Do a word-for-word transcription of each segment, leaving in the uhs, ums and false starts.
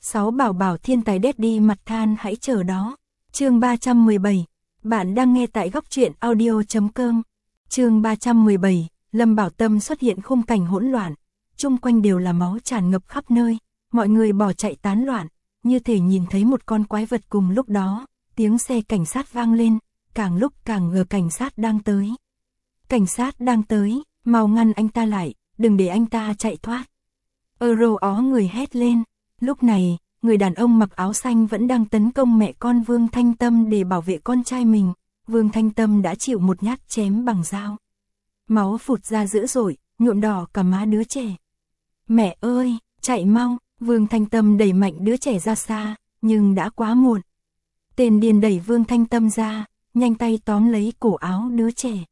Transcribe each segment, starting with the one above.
Sáu bảo bảo thiên tài Daddy mặt than hãy chờ đó. Chương ba trăm mười bảy. Bạn đang nghe tại góc truyện audio chấm com. Chương ba trăm mười bảy. Lâm Bảo Tâm xuất hiện khung cảnh hỗn loạn, chung quanh đều là máu tràn ngập khắp nơi, mọi người bỏ chạy tán loạn, như thể nhìn thấy một con quái vật. Cùng lúc đó, tiếng xe cảnh sát vang lên, càng lúc càng ngờ cảnh sát đang tới. Cảnh sát đang tới, mau ngăn anh ta lại, đừng để anh ta chạy thoát. Euro ó người hét lên. Lúc này, người đàn ông mặc áo xanh vẫn đang tấn công mẹ con Vương Thanh Tâm để bảo vệ con trai mình. Vương Thanh Tâm đã chịu một nhát chém bằng dao. Máu phụt ra dữ dội, nhuộm đỏ cả má đứa trẻ. Mẹ ơi, chạy mau, Vương Thanh Tâm đẩy mạnh đứa trẻ ra xa, nhưng đã quá muộn. Tên điên đẩy Vương Thanh Tâm ra, nhanh tay tóm lấy cổ áo đứa trẻ.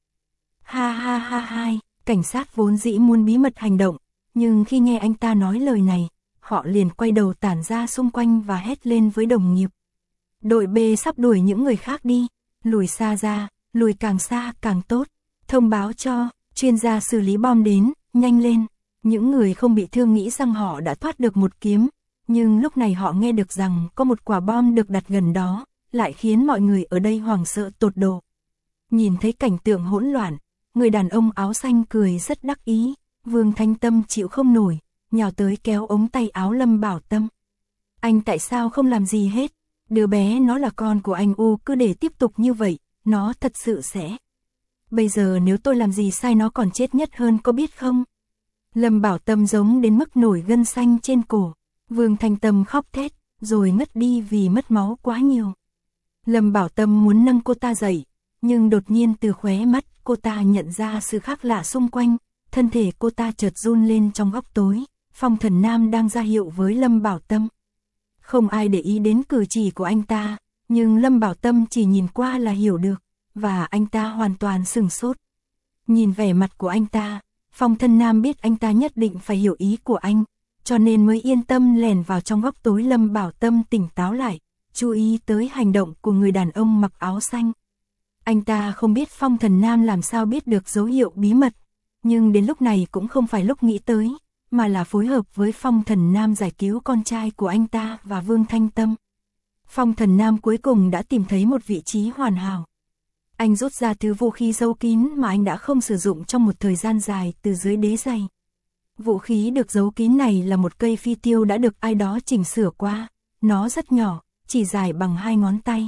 Ha ha ha ha, cảnh sát vốn dĩ muốn bí mật hành động, nhưng khi nghe anh ta nói lời này, họ liền quay đầu tản ra xung quanh và hét lên với đồng nghiệp. Đội B sắp đuổi những người khác đi, lùi xa ra, lùi càng xa càng tốt. Thông báo cho, chuyên gia xử lý bom đến, nhanh lên. Những người không bị thương nghĩ rằng họ đã thoát được một kiếm, nhưng lúc này họ nghe được rằng có một quả bom được đặt gần đó, lại khiến mọi người ở đây hoảng sợ tột độ. Nhìn thấy cảnh tượng hỗn loạn, người đàn ông áo xanh cười rất đắc ý. Vương Thanh Tâm chịu không nổi, nhào tới kéo ống tay áo Lâm Bảo Tâm. Anh tại sao không làm gì hết? Đứa bé nó là con của anh U, cứ để tiếp tục như vậy, nó thật sự sẽ. Bây giờ nếu tôi làm gì sai nó còn chết nhất hơn, có biết không? Lâm Bảo Tâm giống đến mức nổi gân xanh trên cổ. Vương Thanh Tâm khóc thét, rồi ngất đi vì mất máu quá nhiều. Lâm Bảo Tâm muốn nâng cô ta dậy, nhưng đột nhiên từ khóe mắt cô ta nhận ra sự khác lạ xung quanh. Thân thể cô ta chợt run lên trong góc tối. Phong Thần Nam đang ra hiệu với Lâm Bảo Tâm. Không ai để ý đến cử chỉ của anh ta, nhưng Lâm Bảo Tâm chỉ nhìn qua là hiểu được, và anh ta hoàn toàn sửng sốt. Nhìn vẻ mặt của anh ta, Phong Thần Nam biết anh ta nhất định phải hiểu ý của anh, cho nên mới yên tâm lèn vào trong góc tối. Lâm Bảo Tâm tỉnh táo lại, chú ý tới hành động của người đàn ông mặc áo xanh. Anh ta không biết Phong Thần Nam làm sao biết được dấu hiệu bí mật, nhưng đến lúc này cũng không phải lúc nghĩ tới, mà là phối hợp với Phong Thần Nam giải cứu con trai của anh ta và Vương Thanh Tâm. Phong Thần Nam cuối cùng đã tìm thấy một vị trí hoàn hảo. Anh rút ra thứ vũ khí giấu kín mà anh đã không sử dụng trong một thời gian dài từ dưới đế giày. Vũ khí được giấu kín này là một cây phi tiêu đã được ai đó chỉnh sửa qua, nó rất nhỏ, chỉ dài bằng hai ngón tay.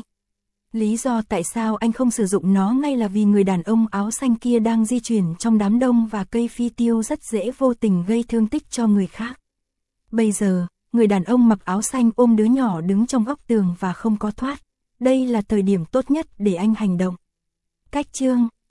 Lý do tại sao anh không sử dụng nó ngay là vì người đàn ông áo xanh kia đang di chuyển trong đám đông và cây phi tiêu rất dễ vô tình gây thương tích cho người khác. Bây giờ, người đàn ông mặc áo xanh ôm đứa nhỏ đứng trong góc tường và không có thoát. Đây là thời điểm tốt nhất để anh hành động. Cách chương,